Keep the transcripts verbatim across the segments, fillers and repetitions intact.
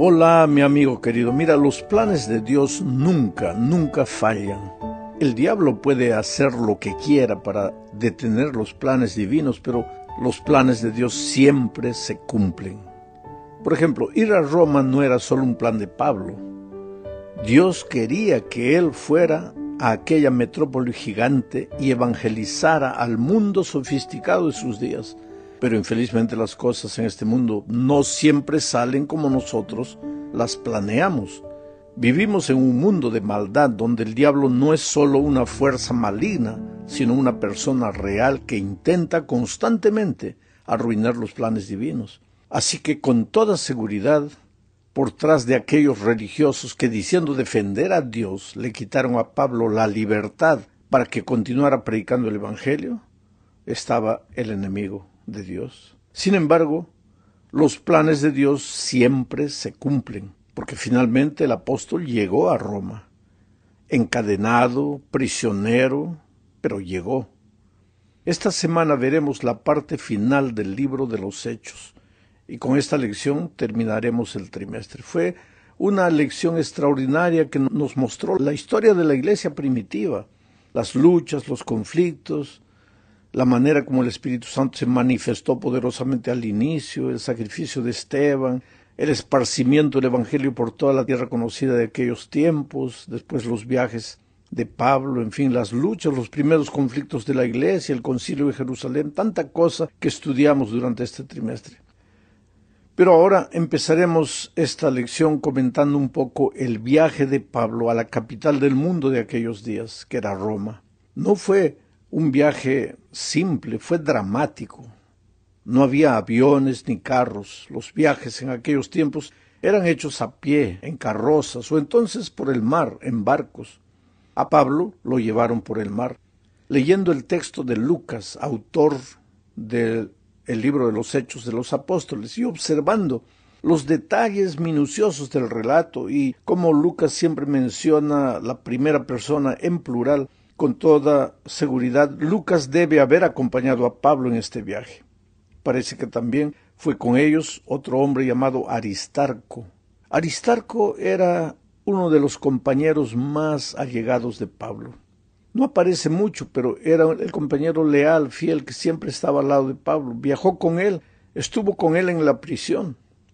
Hola, mi amigo querido. Mira, los planes de Dios nunca, nunca fallan. El diablo puede hacer lo que quiera para detener los planes divinos, pero los planes de Dios siempre se cumplen. Por ejemplo, ir a Roma no era solo un plan de Pablo. Dios quería que él fuera a aquella metrópoli gigante y evangelizara al mundo sofisticado de sus días. Pero infelizmente las cosas en este mundo no siempre salen como nosotros las planeamos. Vivimos en un mundo de maldad donde el diablo no es solo una fuerza maligna, sino una persona real que intenta constantemente arruinar los planes divinos. Así que con toda seguridad, por tras de aquellos religiosos que diciendo defender a Dios le quitaron a Pablo la libertad para que continuara predicando el Evangelio, estaba el enemigo de Dios. Sin embargo, los planes de Dios siempre se cumplen, porque finalmente el apóstol llegó a Roma, encadenado, prisionero, pero llegó. Esta semana veremos la parte final del libro de los Hechos, y con esta lección terminaremos el trimestre. Fue una lección extraordinaria que nos mostró la historia de la iglesia primitiva, las luchas, los conflictos, la manera como el Espíritu Santo se manifestó poderosamente al inicio, el sacrificio de Esteban, el esparcimiento del Evangelio por toda la tierra conocida de aquellos tiempos, después los viajes de Pablo, en fin, las luchas, los primeros conflictos de la iglesia, el concilio de Jerusalén, tanta cosa que estudiamos durante este trimestre. Pero ahora empezaremos esta lección comentando un poco el viaje de Pablo a la capital del mundo de aquellos días, que era Roma. No fue un viaje simple, fue dramático. No había aviones ni carros. Los viajes en aquellos tiempos eran hechos a pie, en carrozas, o entonces por el mar, en barcos. A Pablo lo llevaron por el mar. Leyendo el texto de Lucas, autor del libro de los Hechos de los Apóstoles, y observando los detalles minuciosos del relato, y como Lucas siempre menciona la primera persona en plural, con toda seguridad, Lucas debe haber acompañado a Pablo en este viaje. Parece que también fue con ellos otro hombre llamado Aristarco. Aristarco era uno de los compañeros más allegados de Pablo. No aparece mucho, pero era el compañero leal, fiel, que siempre estaba al lado de Pablo. Viajó con él, estuvo con él en la prisión.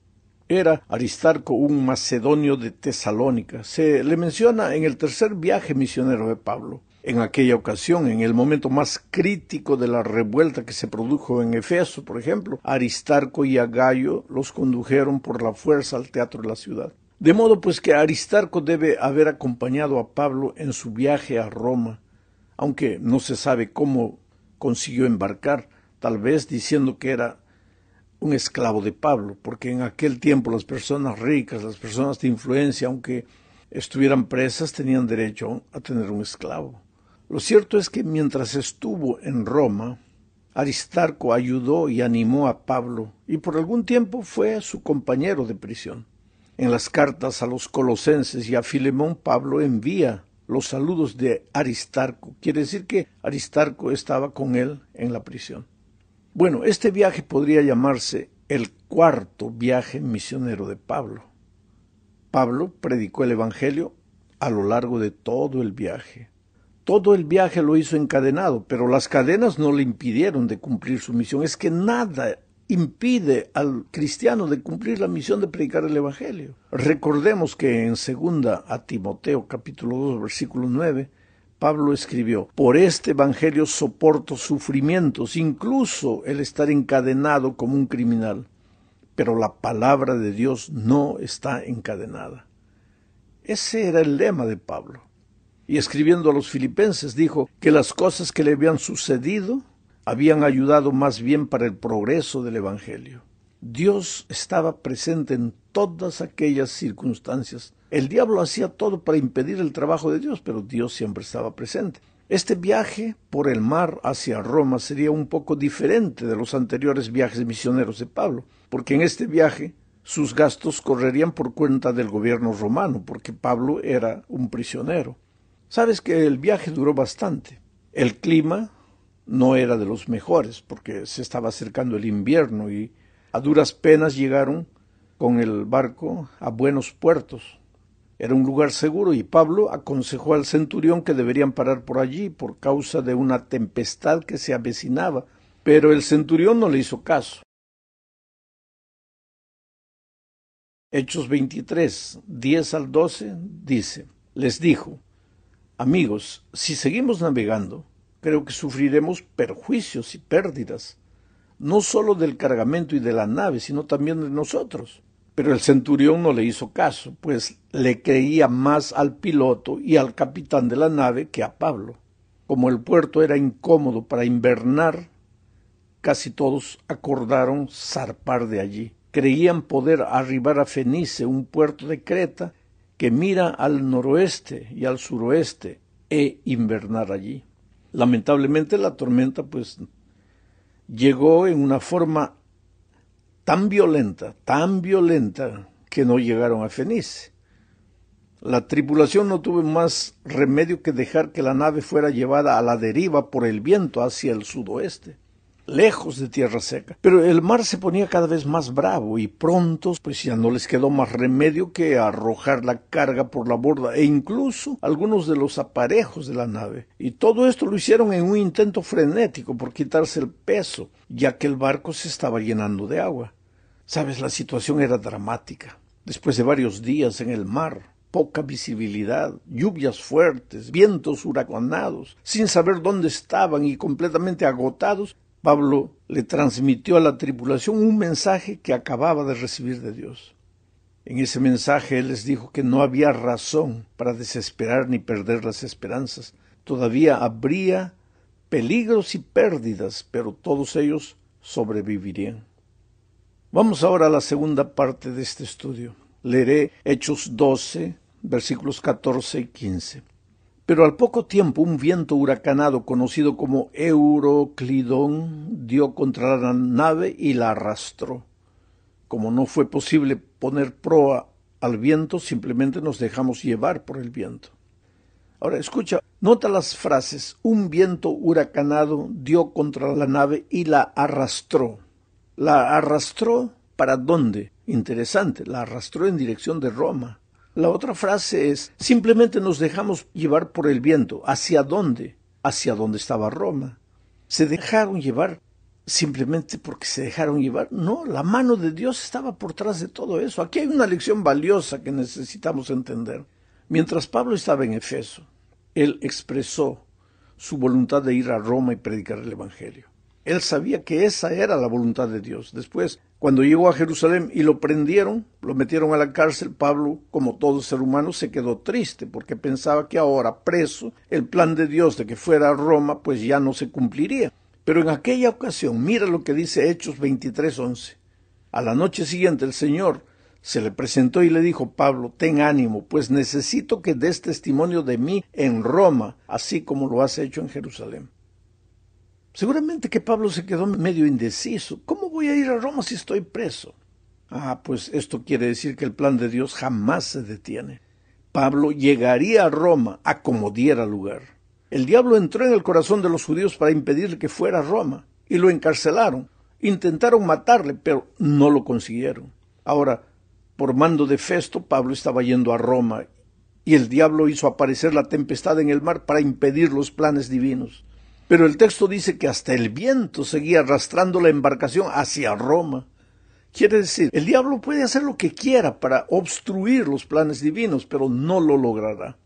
Era Aristarco un macedonio de Tesalónica. Se le menciona en el tercer viaje misionero de Pablo. En aquella ocasión, en el momento más crítico de la revuelta que se produjo en Efeso, por ejemplo, Aristarco y a Gayo los condujeron por la fuerza al teatro de la ciudad. De modo pues que Aristarco debe haber acompañado a Pablo en su viaje a Roma, aunque no se sabe cómo consiguió embarcar, tal vez diciendo que era un esclavo de Pablo, porque en aquel tiempo las personas ricas, las personas de influencia, aunque estuvieran presas, tenían derecho a tener un esclavo. Lo cierto es que mientras estuvo en Roma, Aristarco ayudó y animó a Pablo, y por algún tiempo fue su compañero de prisión. En las cartas a los Colosenses y a Filemón, Pablo envía los saludos de Aristarco. Quiere decir que Aristarco estaba con él en la prisión. Bueno, este viaje podría llamarse el cuarto viaje misionero de Pablo. Pablo predicó el Evangelio a lo largo de todo el viaje. Todo el viaje lo hizo encadenado, pero las cadenas no le impidieron de cumplir su misión. Es que nada impide al cristiano de cumplir la misión de predicar el Evangelio. Recordemos que en segunda a Timoteo, capítulo dos, versículo nueve, Pablo escribió: por este Evangelio soporto sufrimientos, incluso el estar encadenado como un criminal. Pero la palabra de Dios no está encadenada. Ese era el lema de Pablo. Y escribiendo a los filipenses dijo que las cosas que le habían sucedido habían ayudado más bien para el progreso del Evangelio. Dios estaba presente en todas aquellas circunstancias. El diablo hacía todo para impedir el trabajo de Dios, pero Dios siempre estaba presente. Este viaje por el mar hacia Roma sería un poco diferente de los anteriores viajes misioneros de Pablo, porque en este viaje sus gastos correrían por cuenta del gobierno romano, porque Pablo era un prisionero. Sabes que el viaje duró bastante. El clima no era de los mejores, porque se estaba acercando el invierno y a duras penas llegaron con el barco a buenos puertos. Era un lugar seguro y Pablo aconsejó al centurión que deberían parar por allí por causa de una tempestad que se avecinaba, pero el centurión no le hizo caso. Hechos veintitrés, diez al doce, dice, les dijo, amigos, si seguimos navegando, creo que sufriremos perjuicios y pérdidas, no solo del cargamento y de la nave, sino también de nosotros. Pero el centurión no le hizo caso, pues le creía más al piloto y al capitán de la nave que a Pablo. Como el puerto era incómodo para invernar, casi todos acordaron zarpar de allí. Creían poder arribar a Fenice, un puerto de Creta que mira al noroeste y al suroeste, e invernar allí. Lamentablemente la tormenta pues llegó en una forma tan violenta, tan violenta, que no llegaron a Fenice. La tripulación no tuvo más remedio que dejar que la nave fuera llevada a la deriva por el viento hacia el sudoeste, lejos de tierra seca. Pero el mar se ponía cada vez más bravo y pronto pues ya no les quedó más remedio que arrojar la carga por la borda e incluso algunos de los aparejos de la nave. Y todo esto lo hicieron en un intento frenético por quitarse el peso, ya que el barco se estaba llenando de agua. Sabes, la situación era dramática. Después de varios días en el mar, poca visibilidad, lluvias fuertes, vientos huracanados, sin saber dónde estaban y completamente agotados, Pablo le transmitió a la tripulación un mensaje que acababa de recibir de Dios. En ese mensaje él les dijo que no había razón para desesperar ni perder las esperanzas. Todavía habría peligros y pérdidas, pero todos ellos sobrevivirían. Vamos ahora a la segunda parte de este estudio. Leeré Hechos doce, versículos catorce y quince. Pero al poco tiempo un viento huracanado conocido como Euroclidón dio contra la nave y la arrastró. Como no fue posible poner proa al viento, simplemente nos dejamos llevar por el viento. Ahora escucha, nota las frases, un viento huracanado dio contra la nave y la arrastró. ¿La arrastró para dónde? Interesante, la arrastró en dirección de Roma. La otra frase es, simplemente nos dejamos llevar por el viento. ¿Hacia dónde? Hacia donde estaba Roma. ¿Se dejaron llevar simplemente porque se dejaron llevar? No, la mano de Dios estaba por detrás de todo eso. Aquí hay una lección valiosa que necesitamos entender. Mientras Pablo estaba en Efeso, él expresó su voluntad de ir a Roma y predicar el Evangelio. Él sabía que esa era la voluntad de Dios. Después, cuando llegó a Jerusalén y lo prendieron, lo metieron a la cárcel, Pablo, como todo ser humano, se quedó triste porque pensaba que ahora, preso, el plan de Dios de que fuera a Roma, pues ya no se cumpliría. Pero en aquella ocasión, mira lo que dice Hechos veintitrés, once. A la noche siguiente el Señor se le presentó y le dijo, Pablo, ten ánimo, pues necesito que des testimonio de mí en Roma, así como lo has hecho en Jerusalén. Seguramente que Pablo se quedó medio indeciso. ¿Cómo voy a ir a Roma si estoy preso? Ah, pues esto quiere decir que el plan de Dios jamás se detiene. Pablo llegaría a Roma a como diera lugar. El diablo entró en el corazón de los judíos para impedirle que fuera a Roma, y lo encarcelaron. Intentaron matarle, pero no lo consiguieron. Ahora, por mando de Festo, Pablo estaba yendo a Roma, y el diablo hizo aparecer la tempestad en el mar para impedir los planes divinos. Pero el texto dice que hasta el viento seguía arrastrando la embarcación hacia Roma. Quiere decir, el diablo puede hacer lo que quiera para obstruir los planes divinos, pero no lo logrará.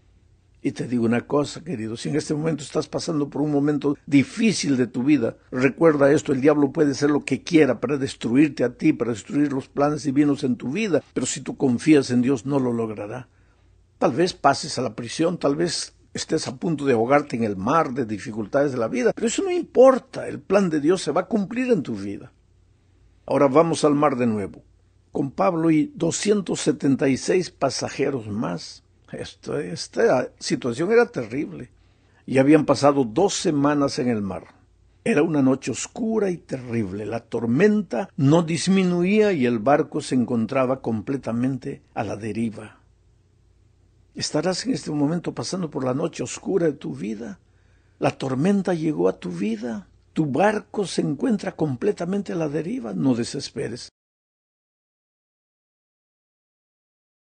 Y te digo una cosa, querido, si en este momento estás pasando por un momento difícil de tu vida, recuerda esto, el diablo puede hacer lo que quiera para destruirte a ti, para destruir los planes divinos en tu vida, pero si tú confías en Dios no lo logrará. Tal vez pases a la prisión, tal vez estés a punto de ahogarte en el mar de dificultades de la vida, pero eso no importa, el plan de Dios se va a cumplir en tu vida. Ahora vamos al mar de nuevo, con Pablo y doscientos setenta y seis pasajeros más. Esto, esta situación era terrible. Y habían pasado dos semanas en el mar. Era una noche oscura y terrible. La tormenta no disminuía y el barco se encontraba completamente a la deriva. ¿Estarás en este momento pasando por la noche oscura de tu vida? ¿La tormenta llegó a tu vida? ¿Tu barco se encuentra completamente a la deriva? No desesperes.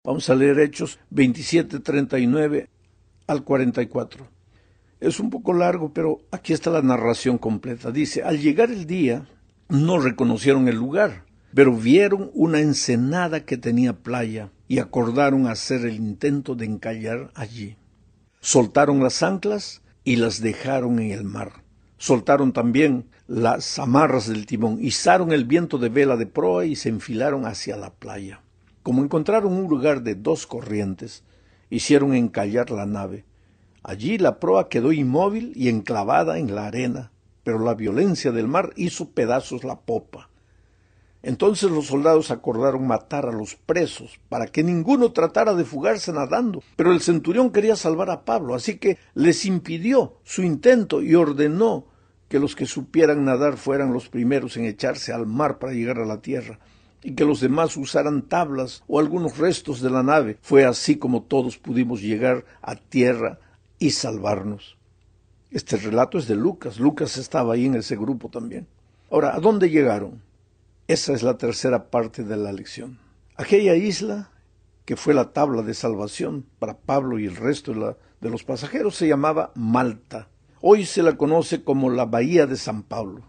Vamos a leer Hechos veintisiete, treinta y nueve al cuarenta y cuatro. Es un poco largo, pero aquí está la narración completa. Dice, al llegar el día, no reconocieron el lugar, pero vieron una ensenada que tenía playa y acordaron hacer el intento de encallar allí. Soltaron las anclas y las dejaron en el mar. Soltaron también las amarras del timón, izaron el viento de vela de proa y se enfilaron hacia la playa. Como encontraron un lugar de dos corrientes, hicieron encallar la nave. Allí la proa quedó inmóvil y enclavada en la arena, pero la violencia del mar hizo pedazos la popa. Entonces los soldados acordaron matar a los presos, para que ninguno tratara de fugarse nadando. Pero el centurión quería salvar a Pablo, así que les impidió su intento y ordenó que los que supieran nadar fueran los primeros en echarse al mar para llegar a la tierra, y que los demás usaran tablas o algunos restos de la nave. Fue así como todos pudimos llegar a tierra y salvarnos. Este relato es de Lucas. Lucas estaba ahí en ese grupo también. Ahora, ¿a dónde llegaron? Esa es la tercera parte de la lección. Aquella isla, que fue la tabla de salvación para Pablo y el resto de, la, de los pasajeros, se llamaba Malta. Hoy se la conoce como la Bahía de San Pablo.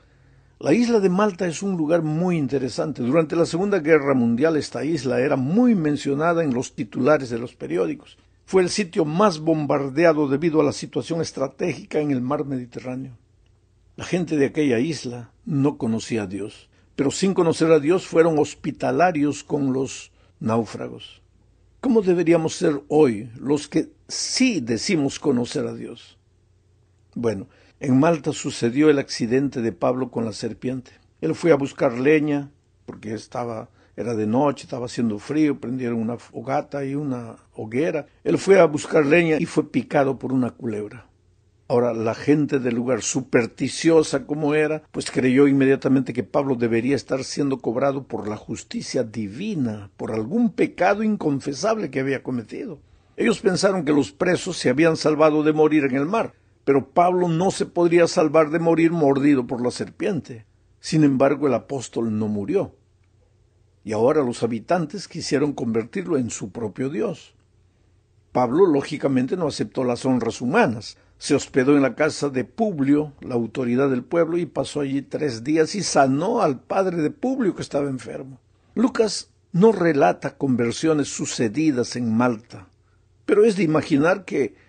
La isla de Malta es un lugar muy interesante. Durante la Segunda Guerra Mundial esta isla era muy mencionada en los titulares de los periódicos. Fue el sitio más bombardeado debido a la situación estratégica en el mar Mediterráneo. La gente de aquella isla no conocía a Dios, pero sin conocer a Dios fueron hospitalarios con los náufragos. ¿Cómo deberíamos ser hoy los que sí decimos conocer a Dios? Bueno, en Malta sucedió el accidente de Pablo con la serpiente. Él fue a buscar leña, porque estaba, era de noche, estaba haciendo frío, prendieron una fogata y una hoguera. Él fue a buscar leña y fue picado por una culebra. Ahora, la gente del lugar, supersticiosa como era, pues creyó inmediatamente que Pablo debería estar siendo cobrado por la justicia divina, por algún pecado inconfesable que había cometido. Ellos pensaron que los presos se habían salvado de morir en el mar, pero Pablo no se podría salvar de morir mordido por la serpiente. Sin embargo, el apóstol no murió. Y ahora los habitantes quisieron convertirlo en su propio Dios. Pablo, lógicamente, no aceptó las honras humanas. Se hospedó en la casa de Publio, la autoridad del pueblo, y pasó allí tres días y sanó al padre de Publio que estaba enfermo. Lucas no relata conversiones sucedidas en Malta, pero es de imaginar que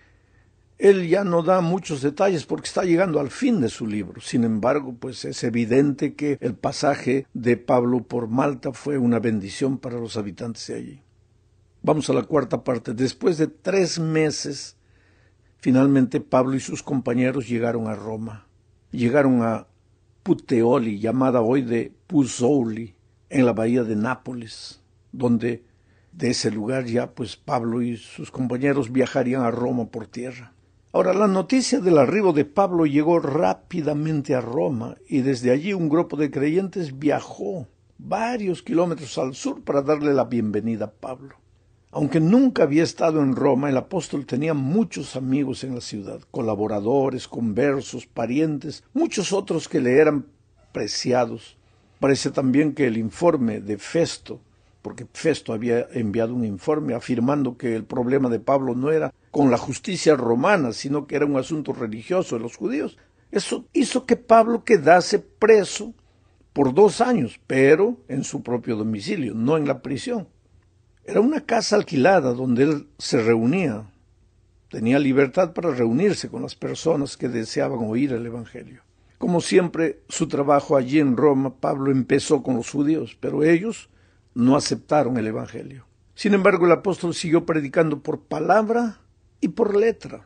él ya no da muchos detalles porque está llegando al fin de su libro. Sin embargo, pues es evidente que el pasaje de Pablo por Malta fue una bendición para los habitantes de allí. Vamos a la cuarta parte. Después de tres meses, finalmente Pablo y sus compañeros llegaron a Roma. Llegaron a Puteoli, llamada hoy de Puzzoli, en la bahía de Nápoles, donde de ese lugar ya pues Pablo y sus compañeros viajarían a Roma por tierra. Ahora, la noticia del arribo de Pablo llegó rápidamente a Roma y desde allí un grupo de creyentes viajó varios kilómetros al sur para darle la bienvenida a Pablo. Aunque nunca había estado en Roma, el apóstol tenía muchos amigos en la ciudad, colaboradores, conversos, parientes, muchos otros que le eran preciados. Parece también que el informe de Festo, porque Festo había enviado un informe afirmando que el problema de Pablo no era con la justicia romana, sino que era un asunto religioso de los judíos. Eso hizo que Pablo quedase preso por dos años, pero en su propio domicilio, no en la prisión. Era una casa alquilada donde él se reunía. Tenía libertad para reunirse con las personas que deseaban oír el Evangelio. Como siempre, su trabajo allí en Roma, Pablo empezó con los judíos, pero ellos no aceptaron el Evangelio. Sin embargo, el apóstol siguió predicando por palabra y por letra.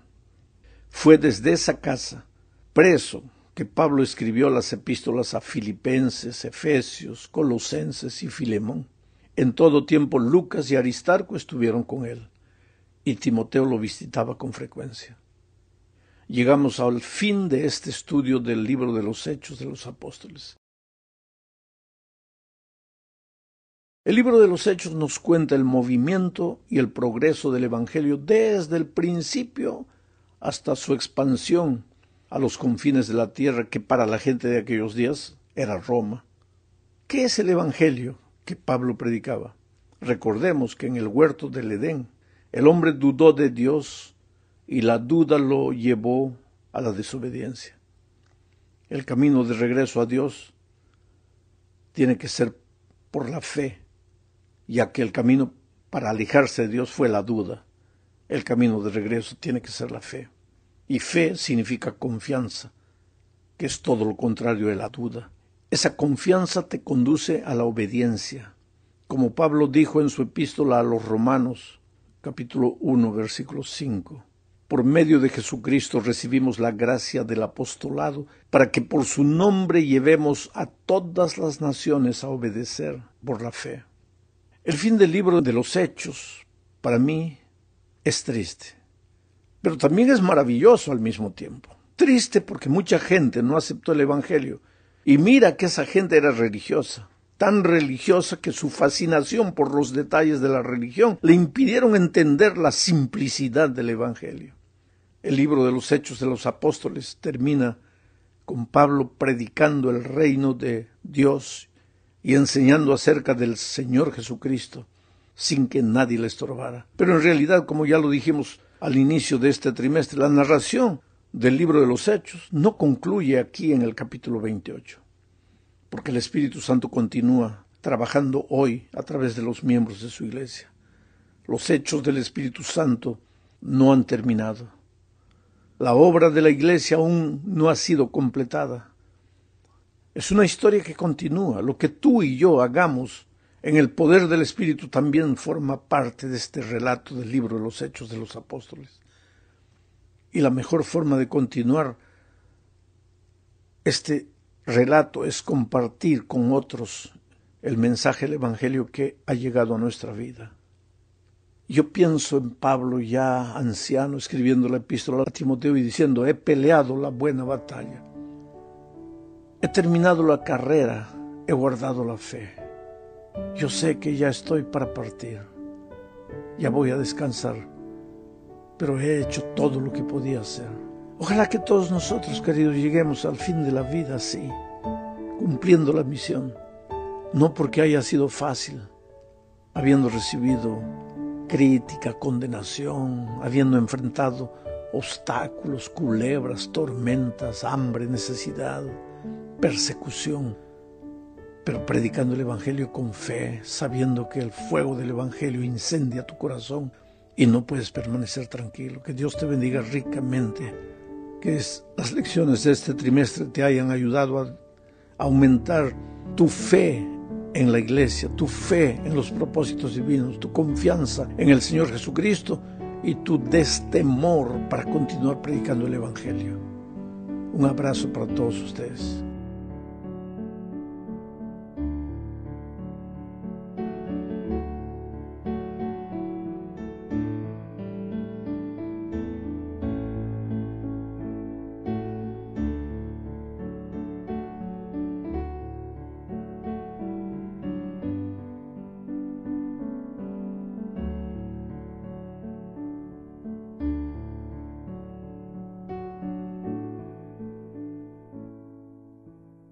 Fue desde esa casa, preso, que Pablo escribió las epístolas a Filipenses, Efesios, Colosenses y Filemón. En todo tiempo Lucas y Aristarco estuvieron con él, y Timoteo lo visitaba con frecuencia. Llegamos al fin de este estudio del libro de los Hechos de los Apóstoles. El libro de los Hechos nos cuenta el movimiento y el progreso del Evangelio desde el principio hasta su expansión a los confines de la tierra, que para la gente de aquellos días era Roma. ¿Qué es el Evangelio que Pablo predicaba? Recordemos que en el huerto del Edén, el hombre dudó de Dios y la duda lo llevó a la desobediencia. El camino de regreso a Dios tiene que ser por la fe, ya que el camino para alejarse de Dios fue la duda. El camino de regreso tiene que ser la fe. Y fe significa confianza, que es todo lo contrario de la duda. Esa confianza te conduce a la obediencia. Como Pablo dijo en su epístola a los Romanos, capítulo uno, versículo cinco. Por medio de Jesucristo recibimos la gracia del apostolado para que por su nombre llevemos a todas las naciones a obedecer por la fe. El fin del libro de los Hechos, para mí, es triste, pero también es maravilloso al mismo tiempo. Triste porque mucha gente no aceptó el Evangelio, y mira que esa gente era religiosa, tan religiosa que su fascinación por los detalles de la religión le impidieron entender la simplicidad del Evangelio. El libro de los Hechos de los Apóstoles termina con Pablo predicando el reino de Dios y enseñando acerca del Señor Jesucristo, sin que nadie le estorbara. Pero en realidad, como ya lo dijimos al inicio de este trimestre, la narración del libro de los Hechos no concluye aquí en el capítulo veintiocho, porque el Espíritu Santo continúa trabajando hoy a través de los miembros de su iglesia. Los hechos del Espíritu Santo no han terminado. La obra de la iglesia aún no ha sido completada. Es una historia que continúa. Lo que tú y yo hagamos en el poder del Espíritu también forma parte de este relato del libro de los Hechos de los Apóstoles. Y la mejor forma de continuar este relato es compartir con otros el mensaje del Evangelio que ha llegado a nuestra vida. Yo pienso en Pablo ya anciano escribiendo la epístola a Timoteo y diciendo: he peleado la buena batalla, he terminado la carrera, he guardado la fe. Yo sé que ya estoy para partir, ya voy a descansar, pero he hecho todo lo que podía hacer. Ojalá que todos nosotros, queridos, lleguemos al fin de la vida así, cumpliendo la misión, no porque haya sido fácil, habiendo recibido crítica, condenación, habiendo enfrentado obstáculos, culebras, tormentas, hambre, necesidad, persecución, pero predicando el Evangelio con fe, sabiendo que el fuego del Evangelio incendia tu corazón y no puedes permanecer tranquilo. Que Dios te bendiga ricamente, que es, las lecciones de este trimestre te hayan ayudado a aumentar tu fe en la iglesia, tu fe en los propósitos divinos, tu confianza en el Señor Jesucristo y tu destemor para continuar predicando el Evangelio. Un abrazo para todos ustedes.